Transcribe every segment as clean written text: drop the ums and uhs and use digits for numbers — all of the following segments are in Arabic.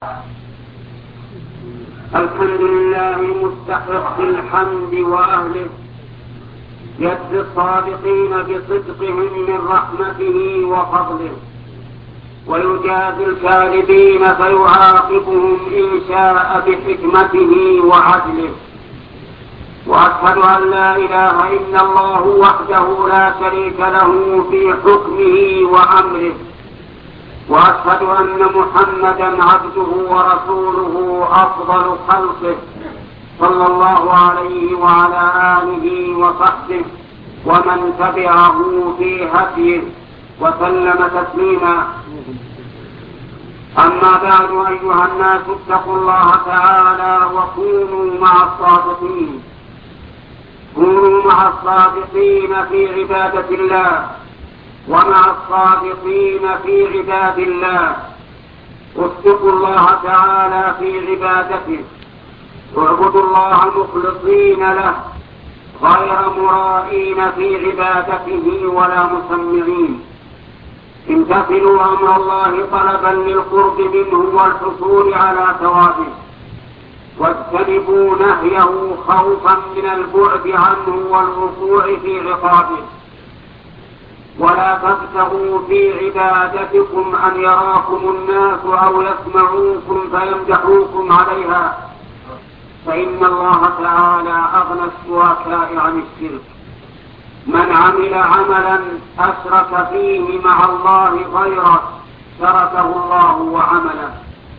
الحمد لله مستحق الحمد وأهله، يجزي الصادقين بصدقهم من رحمته وفضله، ويجازي الكاذبين فيعاقبهم إن شاء بحكمته وعدله. وأشهد أن لا إله إلا الله وحده لا شريك له في حكمه وأمره، وأشهد أن محمدا عبده ورسوله أفضل خلقه، صلى الله عليه وعلى آله وصحبه ومن تبعه في هديه وسلم تسليما. أما بعد، أيها الناس، اتقوا الله تعالى وكونوا مع الصادقين. كونوا مع الصادقين في عبادة الله ومع الصادقين في عباد الله. اتقوا الله تعالى في عبادته، اعبدوا الله مخلصين له غير مرائين في عبادته ولا مسمعين. امتثلوا أمر الله طلبا للقرب منه والحصول على ثوابه، واجتنبوا نهيه خوفا من البعد عنه والوقوع في عقابه. ولا تبتغوا في عبادتكم أن يراكم الناس أو يسمعوكم فيمدحوكم عليها، فإن الله تعالى أغنى الشركاء عن الشرك. من عمل عملا أشرك فيه مع الله غيره تركه الله وعمله.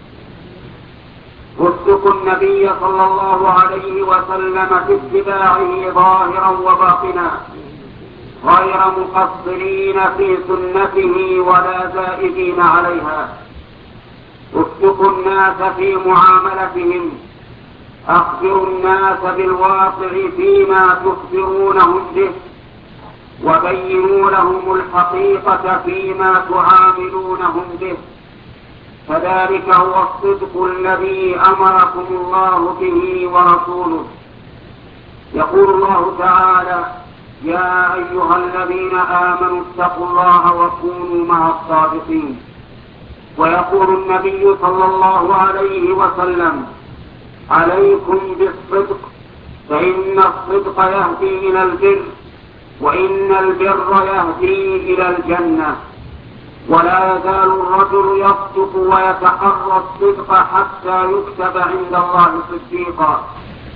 اتقوا النبي صلى الله عليه وسلم في اتباعه ظاهرا وباطنا، غير مقصرين في سنته ولا زائدين عليها. اتقوا الناس في معاملتهم، أخبروا الناس بالواقع فيما تخبرونهم به، وبينوا لهم الحقيقة فيما تعاملونهم به، فذلك هو الصدق الذي أمركم الله به ورسوله. يقول الله تعالى: يا أيها الذين آمنوا اتقوا الله وكونوا مع الصادقين. ويقول النبي صلى الله عليه وسلم: عليكم بالصدق، فإن الصدق يهدي إلى البر، وإن البر يهدي إلى الجنة. ولا يزال الرجل يصدق ويتحرى الصدق حتى يكتب عند الله صديقا.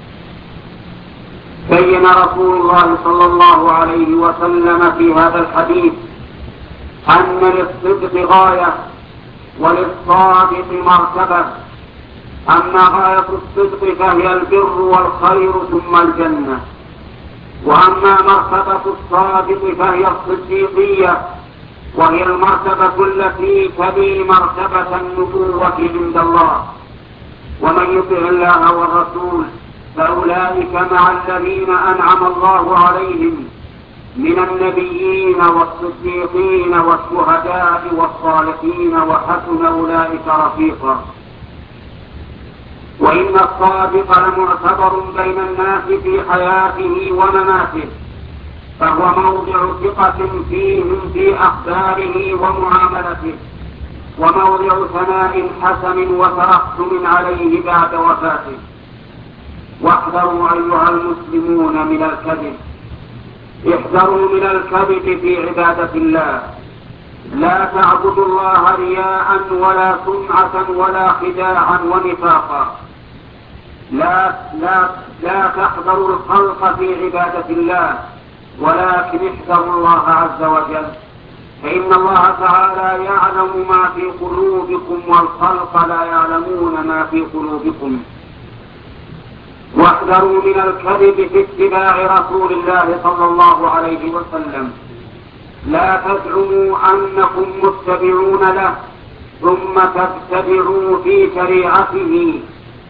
بين رسول الله صلى الله عليه وسلم في هذا الحديث أن للصدق غاية وللصادق مرتبة. أما غاية الصدق فهي البر والخير ثم الجنة، وأما مرتبة الصادق فهي الصديقية، وهي المرتبة التي تلي مرتبة النبوة عند الله. ومن يطع الله والرسول فأولئك مع الذين أنعم الله عليهم من النبيين والصديقين والشهداء والصالحين، وحسن أولئك رفيقا. وإن الصادق لمعتبر بين الناس في حياته ومماته، فهو موضع ثقة فيهم في أخباره ومعاملته، وموضع ثناء حسن وترحم عليه بعد وفاته. واحذروا أيها المسلمون من الكذب، احذروا من الكذب في عبادة الله. لا تعبدوا الله رياء ولا سمعة ولا خداعا ونفاقا. لا تحذروا الخلق في عبادة الله، ولكن احذروا الله عز وجل، فإن الله تعالى يعلم ما في قلوبكم والخلق لا يعلمون ما في قلوبكم. واحذروا من الكذب في اتباع رسول الله صلى الله عليه وسلم. لا تزعموا أنكم متبعون له ثم تتبعوا في شريعته،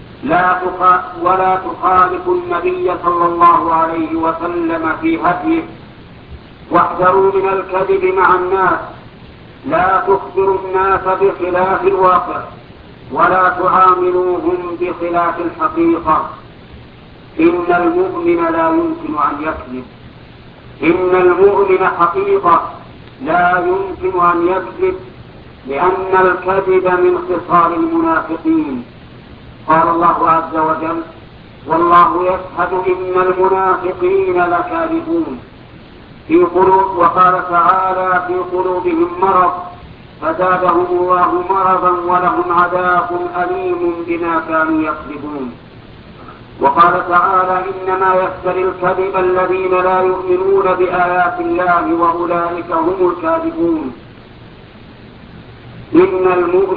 ولا تخالفوا النبي صلى الله عليه وسلم في هديه. واحذروا من الكذب مع الناس، لا تخبروا الناس بخلاف الواقع، ولا تعاملوهم بخلاف الحقيقة. إن المؤمن لا يمكن أن يكذب، إن المؤمن حقيقة لا يمكن أن يكذب، لأن الكذب من خصال المنافقين. قال الله عز وجل: والله يشهد إن المنافقين لكاذبون. وقال تعالى: في قلوبهم مرض فزادهم الله مرضا ولهم عذاب أليم بما كانوا يكذبون. وقال تعالى: إنما يفتري الكذب الذين لا يؤمنون بآيات الله وأولئك هم الكاذبون. إن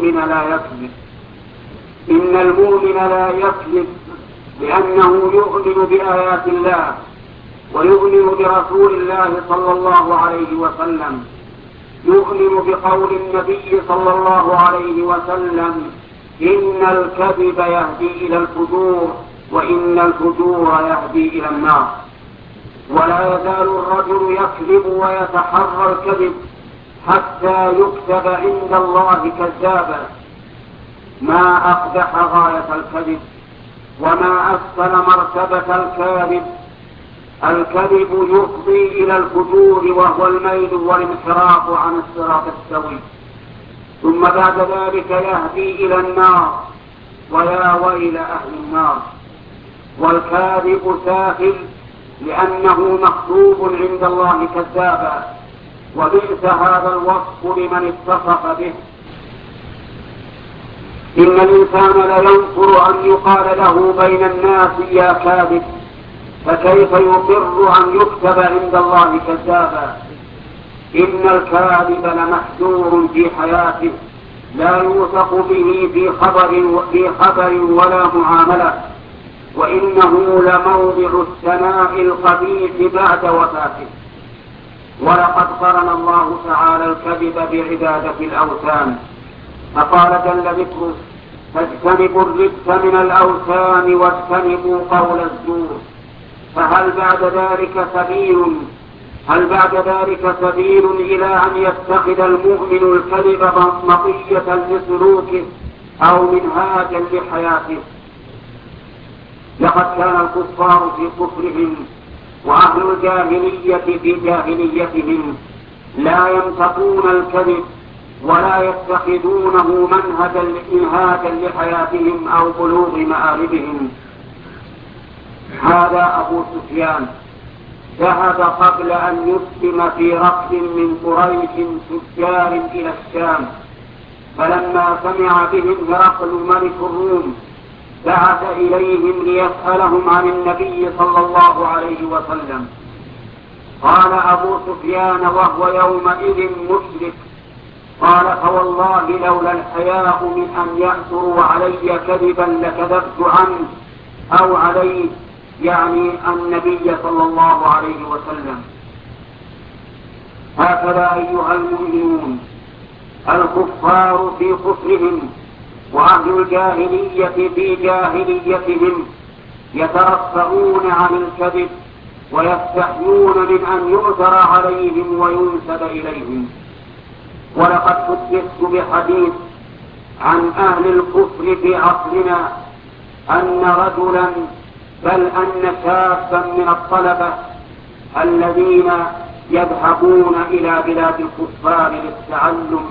المؤمن لا يكذب لأنه يؤمن بآيات الله ويؤمن برسول الله صلى الله عليه وسلم، يؤمن بقول النبي صلى الله عليه وسلم: إن الكذب يهدي إلى الفجور وإن الفجور يهدي إلى النار. ولا يزال الرجل يكذب ويتحرى الكذب حتى يكتب عند الله كذابا. ما أقبح غاية الكذب وما أسفل مرتبة الكاذب. الكذب يفضي إلى الفجور وهو الميل والانحراف عن الصراط السوي، ثم بعد ذلك يهدي إلى النار، ويا ويل أهل النار. والكاذب سافل لأنه مكتوب عند الله كذابا، وبئس هذا الوصف لمن اتصف به. إن الإنسان لينفر أن يقال له بين الناس يا كاذب، فكيف يقر أن يكتب عند الله كذابا؟ إن الكاذب لمحذور في حياته، لا يوثق به في خبر ولا معاملة، وإنه لموضع الثناء القبيح بعد وفاته. ولقد قرن الله تعالى الكذب بعبادة الأوثان، فقال جل ذكره: فاجتنبوا الرجس من الأوثان واجتنبوا قول الزور. فهل بعد ذلك سبيل إلى أن يتخذ المؤمن الكذب مطية لسلوكه أو منهاجا لحياته؟ لقد كان الكفار في كفرهم وأهل الجاهلية في جاهليتهم لا ينطقون الكذب ولا يتخذونه منهاجا لحياتهم أو بلوغ مآربهم. هذا أبو سفيان ذهب قبل أن يسلم في ركب من قريش تجار إلى الشام، فلما سمع بهم هرقل ملك الروم بعث إليهم ليسألهم عن النبي صلى الله عليه وسلم. قال أبو سفيان وهو يومئذ مشرك: قال فوالله لولا الحياء من أن يأثروا علي كذبا لكذبت عنه أو عليه، يعني النبي صلى الله عليه وسلم. هكذا أيها المؤمنون، الكفار في كفرهم وأهل الجاهلية في جاهليتهم يترفعون عن الكذب ويستحيون من أن يؤثر عليهم وينسب إليهم. ولقد حدثت بحديث عن أهل الكفر في عصرنا أن رجلا بل أن شابا من الطلبة الذين يذهبون إلى بلاد الكفار للتعلم،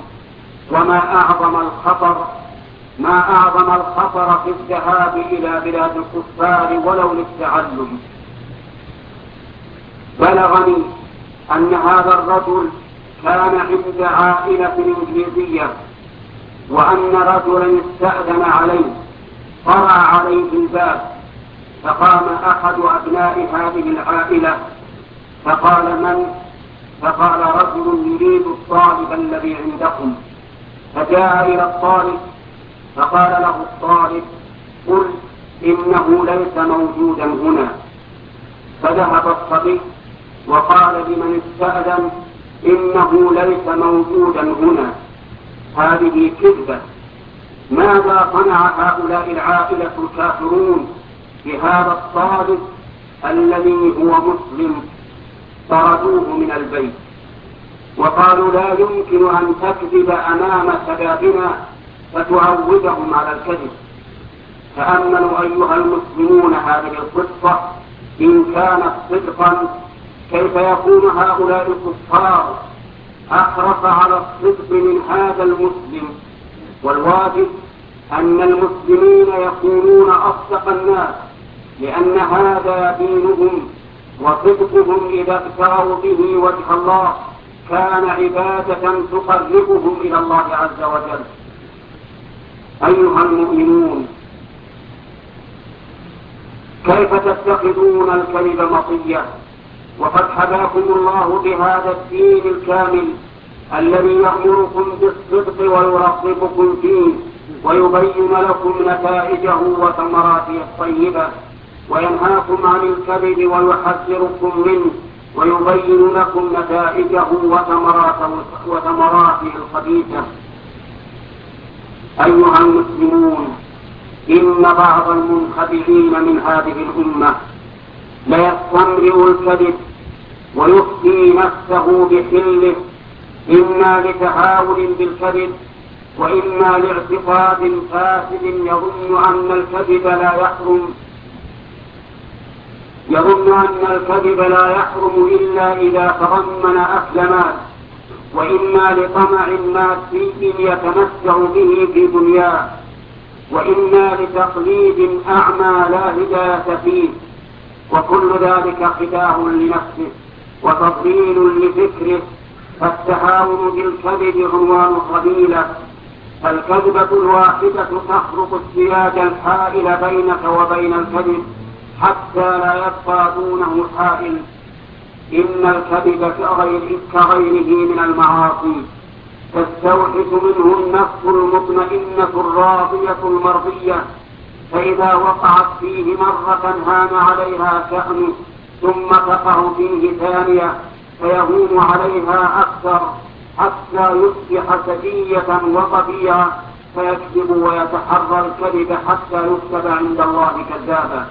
ما أعظم الخطر في الذهاب إلى بلاد الكفار ولو للتعلم. بلغني أن هذا الرجل كان عند عائلة إنجليزية، وأن رجلا استأذن عليه، قرع عليه الباب، فقام أحد أبناء هذه العائلة فقال: من؟ فقال: رجل يريد الطالب الذي عندكم. فجاء إلى الطالب فقال له الطالب: قل إنه ليس موجودا هنا. فذهب الصبي وقال لمن استأذن: إنه ليس موجودا هنا. هذه كذبة. ماذا صنع هؤلاء العائلة الكافرون بهذا الطالب الذي هو مسلم؟ طردوه من البيت وقالوا: لا يمكن أن تكذب أمام شبابنا فتعودهم على الكذب. تأملوا أيها المسلمون هذه القصة إن كانت صدقا، كيف يكون هؤلاء الكفار أحرص على الصدق من هذا المسلم. والواجب أن المسلمين يكونون أصدق الناس، لأن هذا دينهم، وصدقهم إذا ابتغوا به وجه الله كان عبادة تقربهم إلى الله عز وجل. أيها المؤمنون، كيف تتخذون الكذب مطية وقد حباكم الله بهذا الدين الكامل الذي يأمركم بالصدق ويرغبكم فيه ويبين لكم نتائجه وثمراته الطيبة، وينهاكم عن الكذب ويحذركم منه ويبين لكم نتائجه وثمراته الخبيثة. أيها المسلمون، إن بعض المنخدعين من هذه الأمة ليستمرئ الكذب ويفتي نفسه بحله، إما لتهاون بالكذب وإما لاعتقاد فاسد يظن أن الكذب لا يحرم إلا إذا تضمن أكل مال، وإما لطمع مادي يتمتع به في دنياه، وإما لتقليد أعمى لا هداية فيه، وكل ذلك خداع لنفسه وتضليل لفكره. فالتهاون بالكذب عنوان الرذيلة، فالكذبة الواحدة تخرق السياج الحائل بينك وبين الكذب حتى لا يبقى دونه حائل. إن الكذب كغيره من المعاصي تستوحش منه النفس المطمئنة الراضية المرضية، فإذا وقعت فيه مرة هان عليها شأنه، ثم تقع فيه ثانية فيهون عليها أكثر حتى يصبح سجية وطبيعة، فيكذب ويتحرى الكذب حتى يكتب عند الله كذابا.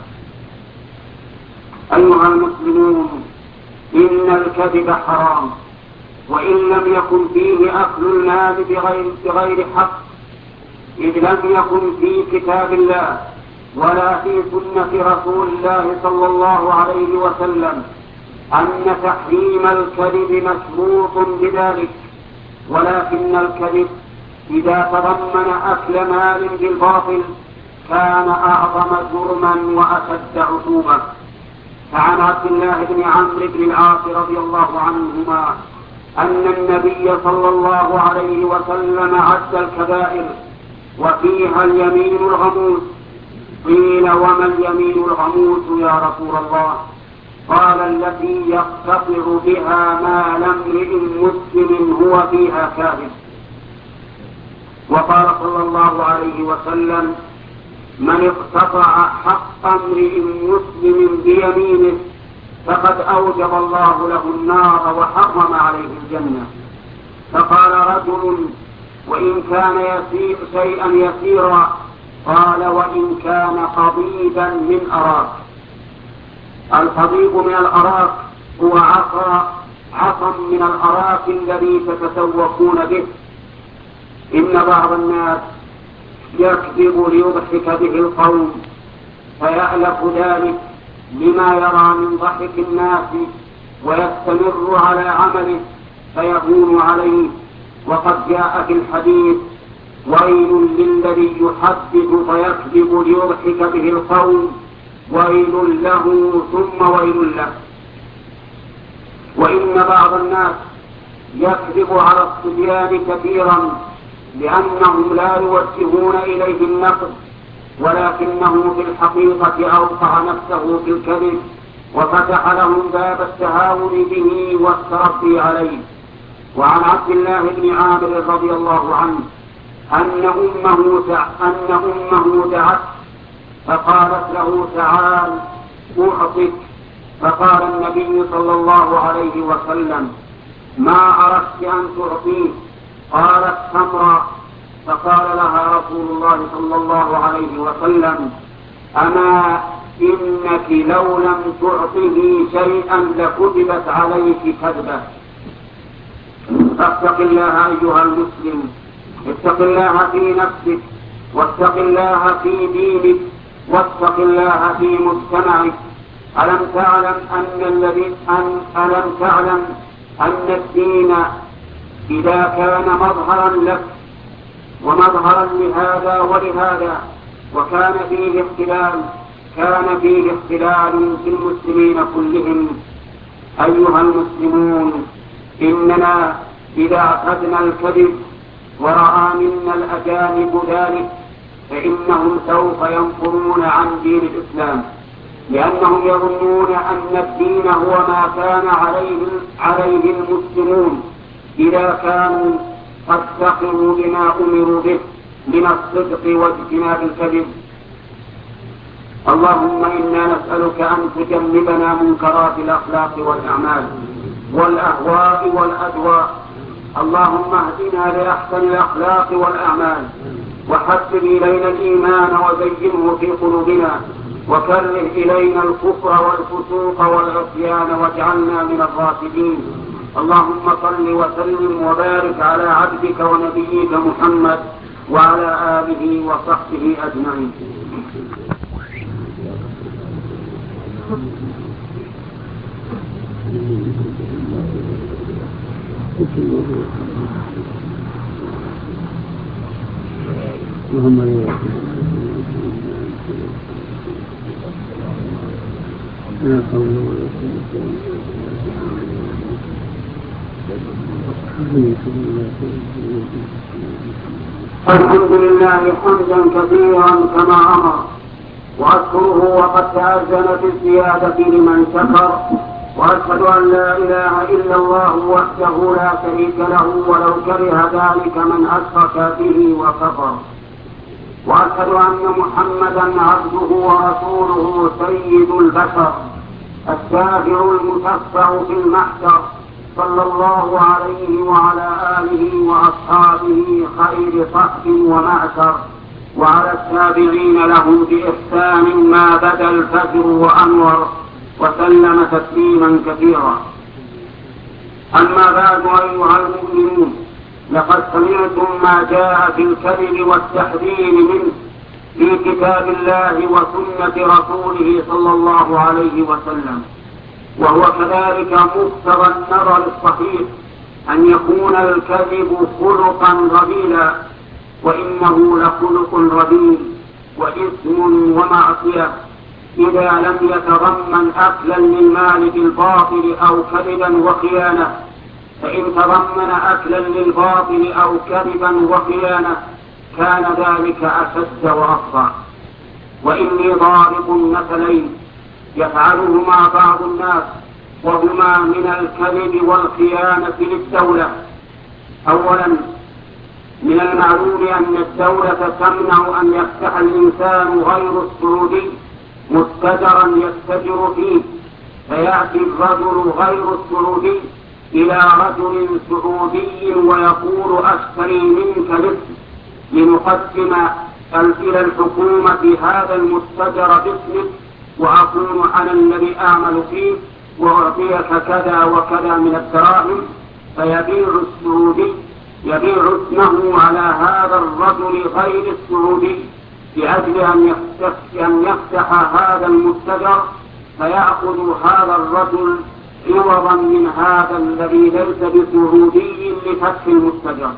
أيها المسلمون، إن الكذب حرام، وإن لم يكن فيه أكل المال بغير حق، إذ لم يكن في كتاب الله ولا في سنة رسول الله صلى الله عليه وسلم أن تحريم الكذب مشروط بذلك، ولكن الكذب إذا تضمن أكل مال بالباطل كان أعظم جرما وأشد عقوبة. فعن عبد الله بن عمرو بن العاص رضي الله عنهما أن النبي صلى الله عليه وسلم عد الكبائر وفيها اليمين الغموس. قيل: وما اليمين الغموس يا رسول الله؟ قال: التي يقتطع بها مال امرئ مسلم هو فيها كاذب. وقال صلى الله عليه وسلم: من اقتطع حق امرئ مسلم بيمينه فقد أوجب الله له النار وحرم عليه الجنة. فقال رجل: وإن كان شيئا يسيرا؟ قال: وإن كان قضيبا من أراك. القضيب من الأراك هو عصا من الأراك الذي تتسوقون به. إن بعض الناس يكذب ليضحك به القوم، فيألف ذلك لما يرى من ضحك الناس ويستمر على عمله فيهون عليه. وقد جاء في الحديث: ويل للذي يحدث فيكذب ليضحك به القوم، ويل له ثم ويل له. وإن بعض الناس يكذب على الصبيان كثيرا لأنهم لا يوجهون إليه النقد، ولكنه في الحقيقة أوقع نفسه في الكذب وفتح لهم باب التهاون به والتربي عليه. وعن عبد الله بن عامر رضي الله عنه أن أمه دعت فقالت له: تعال أعطك. فقال النبي صلى الله عليه وسلم: ما أردت أن تعطيه؟ قالت: تمرا. فقال لها رسول الله صلى الله عليه وسلم: أما إنك لو لم تعطه شيئا لكتبت عليك كذبة. فاتق الله أيها المسلم، اتق الله في نفسك، واتق الله في دينك، واتق الله في مجتمعك. ألم تعلم أن الدين إذا كان مظهرا لك ومظهرا لهذا ولهذا وكان فيه اختلال كان فيه اختلال في المسلمين كلهم. أيها المسلمون، إننا إذا أخذنا الكذب ورأى منا الأجانب ذلك فإنهم سوف ينفرون عن دين الإسلام، لأنهم يظنون أن الدين هو ما كان عليه المسلمون إذا كانوا قد سخروا بما أمروا به من الصدق واجتناب الكذب. اللهم إنا نسألك أن تجنبنا منكرات الأخلاق والأعمال والأهواء والأدواء. اللهم اهدنا لأحسن الأخلاق والأعمال، وحبب إلينا الإيمان وزينه في قلوبنا، وكره إلينا الكفر والفسوق والعصيان واجعلنا من الراشدين. اللهم صل وسلم وبارك على عبدك ونبيك محمد وعلى آله وصحبه أجمعين. الحمد لله حمدا كثيرا كما أمر، وأشكره وقد تأذن في الزيادة لمن شكر، وأشهد أن لا إله إلا الله وحده لا شريك له ولو كره ذلك من أشرك به وكفر، وأشهد أن محمدا عبده ورسوله سيد البشر الشافع المشفع في المحشر، صلى الله عليه وعلى آله وأصحابه خير صحب ومعشر، وعلى التابعين لهم بإحسان ما بدا الفجر وأنور، وسلم تسليما كثيرا. أما بعد أيها المؤمنون، لقد سمعتم ما جاء في الكذب والتحذير منه في كتاب الله وسنة رسوله صلى الله عليه وسلم، وهو كذلك مقتضى النظر الصحيح أن يكون الكذب خلقا رذيلا، وإنه لخلق رذيل وإثم ومعصية إذا لم يتضمن أكلا للمال بالباطل أو كذبا وخيانة. فإن تضمن أكلا للباطل أو كذبا وخيانة كان ذلك أشد وأفظع. وإني ضارب مثلين يفعلهما بعض الناس وهما من الكذب والخيانة للدولة. أولا، من المعلوم أن الدولة تمنع أن يفتح الإنسان غير السعودي متجرا يتجر فيه، فيأتي الرجل غير السعودي إلى رجل سعودي ويقول أشتري منك مثل، لنقدم إلى الحكومة هذا المتجر باسمك وأكون أنا الذي أعمل فيه وأعطيك كذا وكذا من الدراهم. فيبيع السعودي يبيع اسمه على هذا الرجل غير السعودي لأجل أن يفتح هذا المتجر، فيأخذ هذا الرجل عوضا من هذا الذي ليس بسعودي لفتح المتجر.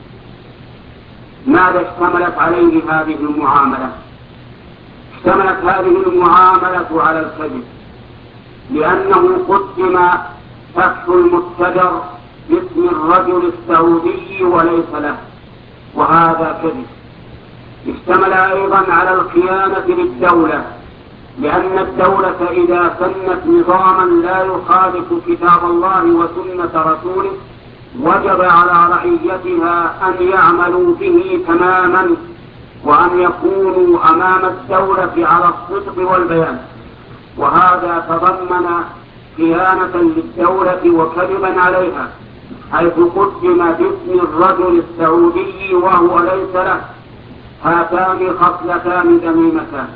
ماذا اشتملت عليه هذه المعاملة؟ اشتملت هذه المعاملة على الكذب، لأنه قدم فتح المتجر باسم الرجل السعودي وليس له، وهذا كذب. اشتمل أيضا على الخيانة للدولة، لأن الدولة إذا سنت نظاما لا يخالف كتاب الله وسنة رسوله وجب على رعيتها أن يعملوا به تماما، وأن يكونوا أمام الدولة على الصدق والبيان. وهذا تضمن خيانة للدولة وكذبا عليها، حيث قدم باسم الرجل السعودي وهو ليس له. هاتان خصلتان ذميمتان.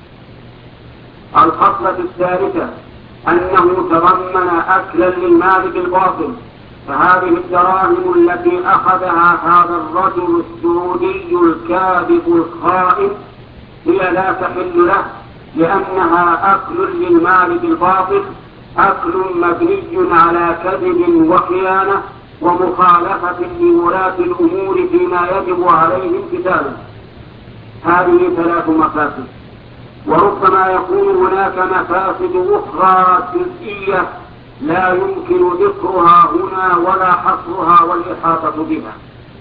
الخصلة الثالثة أنه تضمن أكلا للمال بالباطل، فهذه الدراهم التي أخذها هذا الرجل السعودي الكاذب الخائن هي لا تحل له، لأنها أكل للمال بالباطل، أكل مبني على كذب وخيانة، ومخالفة لولاة الأمور فيما يجب عليه امتثاله. هذه 3 مفاسد، وربما يكون هناك مفاسد أخرى جزئية لا يمكن ذكرها هنا ولا حصرها والإحاطة بها.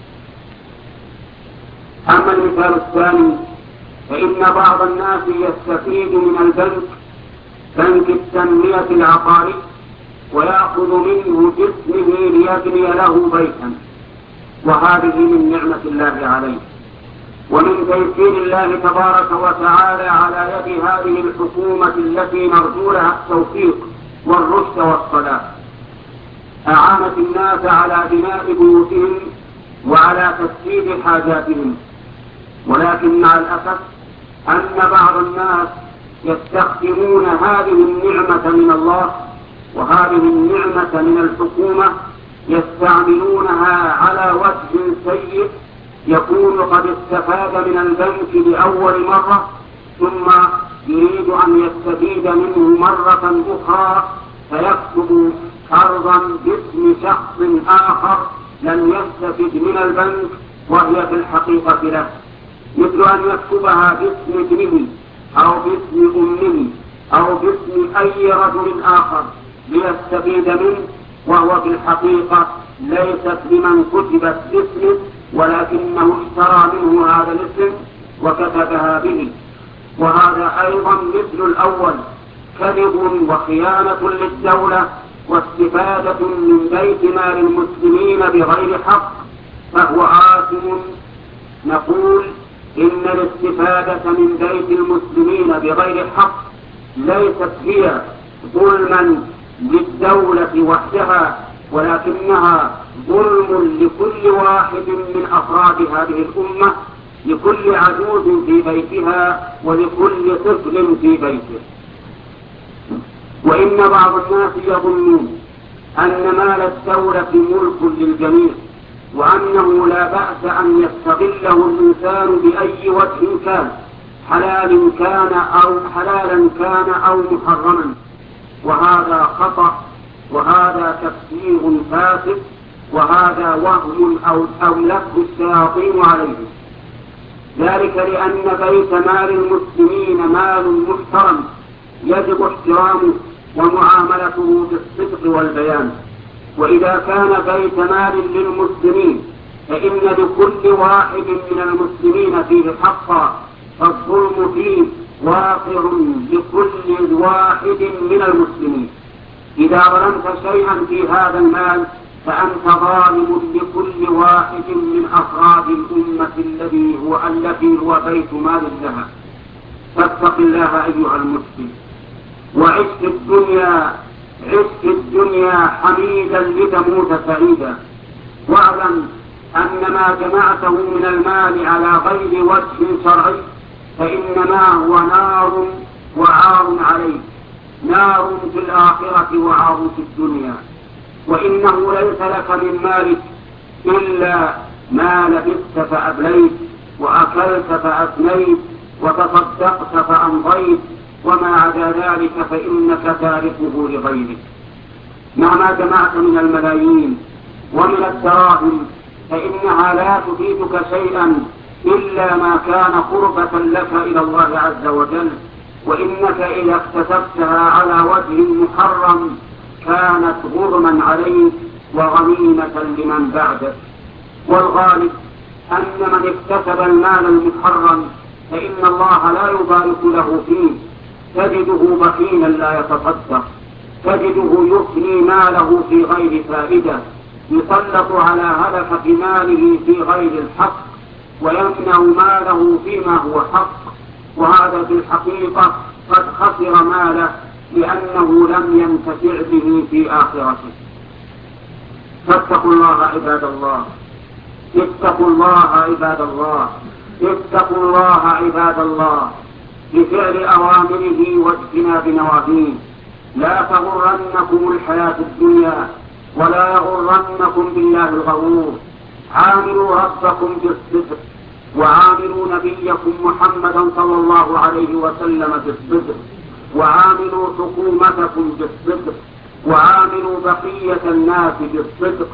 أما المثال الثاني فإن بعض الناس يستفيد من البنك، بنك التنمية العقاري، ويأخذ منه جسمه ليبني له بيتا، وهذه من نعمة الله عليه ومن تيسير الله تبارك وتعالى على يد هذه الحكومة التي نرجو لها التوفيق والرشد والصلاح. أعانت الناس على بناء بيوتهم وعلى تسديد حاجاتهم، ولكن مع الأسف أن بعض الناس يستخدمون هذه النعمة من الله وهذه النعمة من الحكومة، يستعملونها على وجه سيء، يكون قد استفاد من البنك لأول مرة ثم يريد أن يستفيد منه مرة أخرى، فيكتب قرضا باسم شخص آخر لم يستفد من البنك وهي في الحقيقة له، مثل أن يكتبها باسم ابنه أو باسم أمه أو باسم أي رجل آخر ليستفيد منه، وهو في الحقيقة ليست لمن كتبت باسمه، ولكنه اشترى منه هذا الاسم وكتبها به. وهذا أيضا مثل الأول، كذب وخيانة للدولة واستفادة من بيت مال المسلمين بغير حق، فهو آثم. نقول إن الاستفادة من بيت المسلمين بغير حق ليست هي ظلما للدولة وحدها، ولكنها ظلم لكل واحد من أفراد هذه الأمة، لكل عجوز في بيتها ولكل طفل في بيته. وإن بعض الناس يظنون أن مال الدولة ملك للجميع، وأنه لا بأس أن يستغله الإنسان بأي وجه كان، حلالا كان أو محرما، وهذا خطأ، وهذا تفسير فاسد، وهذا وهم أولته الشياطين عليه. ذلك لأن بيت مال المسلمين مال محترم يجب احترامه ومعاملته بالصدق والبيان، وإذا كان بيت مال للمسلمين فإن لكل واحد من المسلمين فيه حقا، فالظلم فيه واقع لكل واحد من المسلمين. إذا ظلمت شيئا في هذا المال فأنت ظالم لكل واحد من أفراد الأمة التي هو بيت مال لها. فاتق الله أيها المسلم، وعش في الدنيا حميدا لتموت سعيدا، واعلم أن ما جمعته من المال على غير وجه شرعي فإنما هو نار وعار عليك، نار في الآخرة وعار في الدنيا. وإنه ليس لك من مالك إلا ما لبست فأبليت، وأكلت فأفنيت، وتصدقت فأمضيت، وما عدا ذلك فإنك تاركه لغيرك. مهما جمعت من الملايين ومن الدراهم فإنها لا تفيدك شيئا إلا ما كان قربة لك إلى الله عز وجل، وإنك إذا اكتسبتها على وجه محرم كانت غرما عليك وغنيمة لمن بعدك. والغالب أن من اكتسب المال المحرم فإن الله لا يبارك له فيه، تجده بخيلا لا يتصدق، تجده يفني ماله في غير فائدة، يسلط على هلكة ماله في غير الحق، ويمنع ماله فيما هو حق، وهذا في الحقيقة قد خسر ماله لأنه لم ينتفع به في آخرته. فاتقوا الله عباد الله، اتقوا الله عباد الله، اتقوا الله عباد الله بفعل أوامره واجتناب نواهيه. لا تغرنكم الحياة الدنيا ولا يغرنكم بالله الغرور. عاملوا ربكم بالصدق، وعاملوا نبيكم محمدا صلى الله عليه وسلم بالصدق، وعاملوا حكومتكم بالصدق، وعاملوا بقية الناس بالصدق،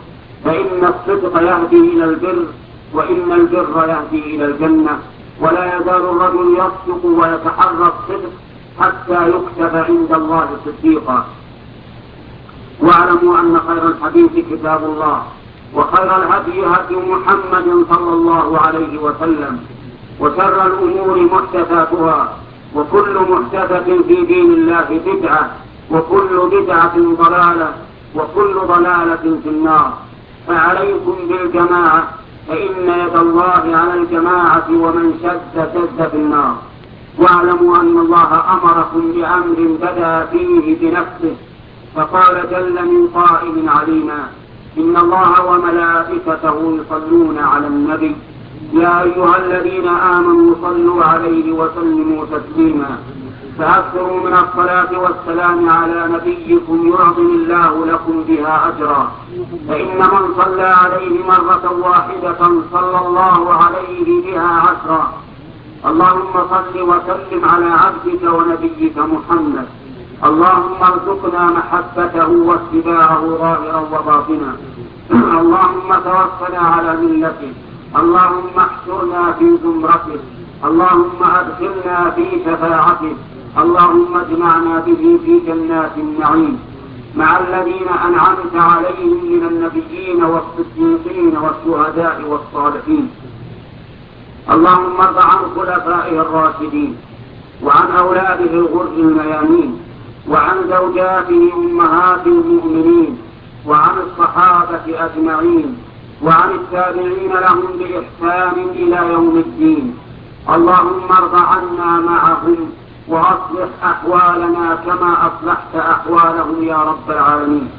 فإن الصدق يهدي إلى البر، وإن البر يهدي إلى الجنة. ولا يزال الرجل يصدق ويتحرى الصدق حتى يكتب عند الله صديقا. واعلموا أن خير الحديث كتاب الله، وخير الهدي هدي محمد صلى الله عليه وسلم، وشر الأمور محدثاتها، وكل محدثة في دين الله بدعة، وكل بدعة ضلالة، وكل ضلالة في النار. فعليكم بالجماعة، فإن يد الله على الجماعة، ومن شد في النار. واعلموا أن الله أمركم بأمر بدأ فيه بنفسه، فقال جل من قائل عليما: إن الله وملائكته يصلون على النبي يا أيها الذين آمنوا صلوا عليه وسلموا تسليما. فأكثروا من الصلاة والسلام على نبيكم يعظم الله لكم بها أجرا. فإن من صلى عليه مرة واحدة صلى الله عليه بها عشرا. اللهم صل وسلم على عبدك ونبيك محمد. اللهم ارزقنا محبته واتباعه ظاهرا وباطنا. اللهم توفنا على ملته. اللهم احشرنا في زمرته. اللهم ادخلنا في شفاعته. اللهم اجمعنا به في جنات النعيم مع الذين أنعمت عليهم من النبيين والصديقين والشهداء والصالحين. اللهم ارض عن خلفائه الراشدين، وعن أولاده الغر الميامين، وعن زوجاته أمهات المؤمنين، وعن الصحابة أجمعين، وعن التابعين لهم بإحسان إلى يوم الدين. اللهم ارض عنا معهم، وأصلح أحوالنا كما أصلحت أحوالهم يا رب العالمين.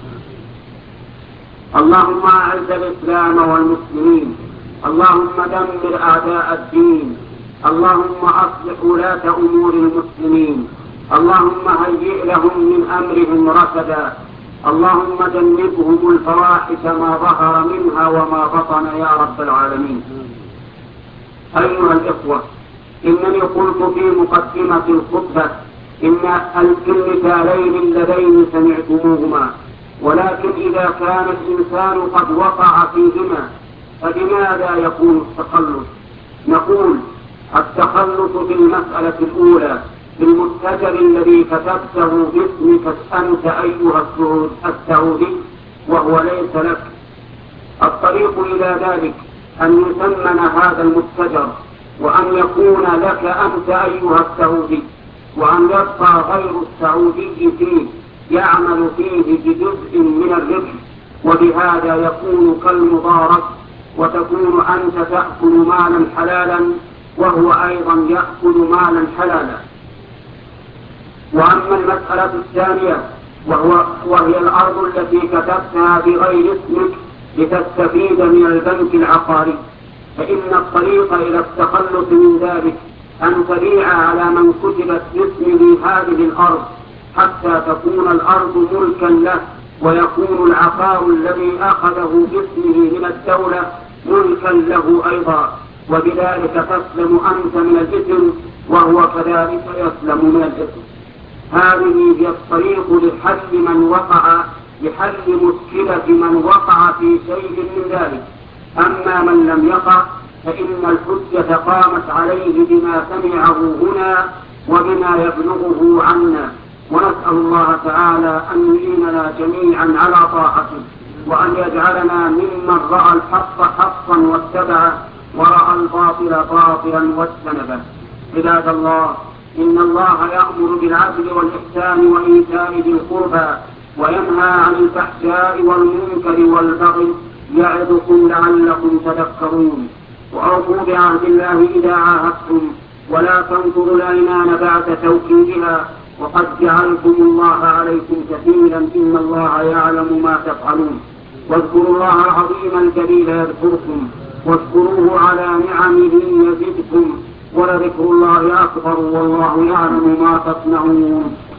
اللهم أعز الإسلام والمسلمين. اللهم دمر أعداء الدين. اللهم أصلح ولاة أمور المسلمين. اللهم هيئ لهم من أمرهم رشدا. اللهم جنبهم الفواحش ما ظهر منها وما بطن يا رب العالمين. أيها الإخوة، إنني قلت في مقدمة الخطبة إن المثالين اللذين سمعتموهما، ولكن إذا كان الإنسان قد وقع فيهما فبماذا يكون التخلص؟ نقول: التخلص في المسألة الأولى في المستجر الذي كتبته باسمك أنت أيها السعودي وهو ليس لك. الطريق إلى ذلك أن يثمن هذا المستجر، وأن يكون لك أنت أيها السعودي، وأن يبقى غير السعودي فيه يعمل فيه بجزء من الربح، وبهذا يكون كالمضارب، وتكون أنت تأكل مالا حلالا وهو أيضا يأكل مالا حلالا. وأما المسألة الثانية وهي الأرض التي كتبتها بغير اسمك لتستفيد من البنك العقاري، فإن الطريق إلى التخلص من ذلك أن تبيع على من كتبت باسمه هذه الأرض حتى تكون الأرض ملكا له، ويكون العقار الذي أخذه باسمه من الدولة ملكا له أيضا، وبذلك تسلم أنت من الإثم وهو كذلك يسلم من الإثم. هذه هي الطريق لحل مشكلة من وقع في شيء من ذلك. أما من لم يقع فإن الحجة قامت عليه بما سمعه هنا وبما يبلغه عنا. ونسأل الله تعالى أن يعيننا جميعا على طاعته، وأن يجعلنا ممن رأى الحق حقا واتبعه، ورأى الباطل باطلا واجتنبه. عباد الله، إن الله يأمر بالعدل والإحسان وإيتاء ذي القربى، وينهى عن الفحشاء والمنكر والبغي، يعظكم لعلكم تذكرون. وأوفوا بعهد الله إذا عاهدتم، ولا تنقضوا الأيمان بعد توكيدها، وقد جعلكم الله عليكم كفيلا، إن الله يعلم ما تفعلون. واذكروا الله العظيم الجليل يذكركم، واشكروه على نعمه يزدكم، ولذكر الله أكبر، والله يعلم ما تصنعون.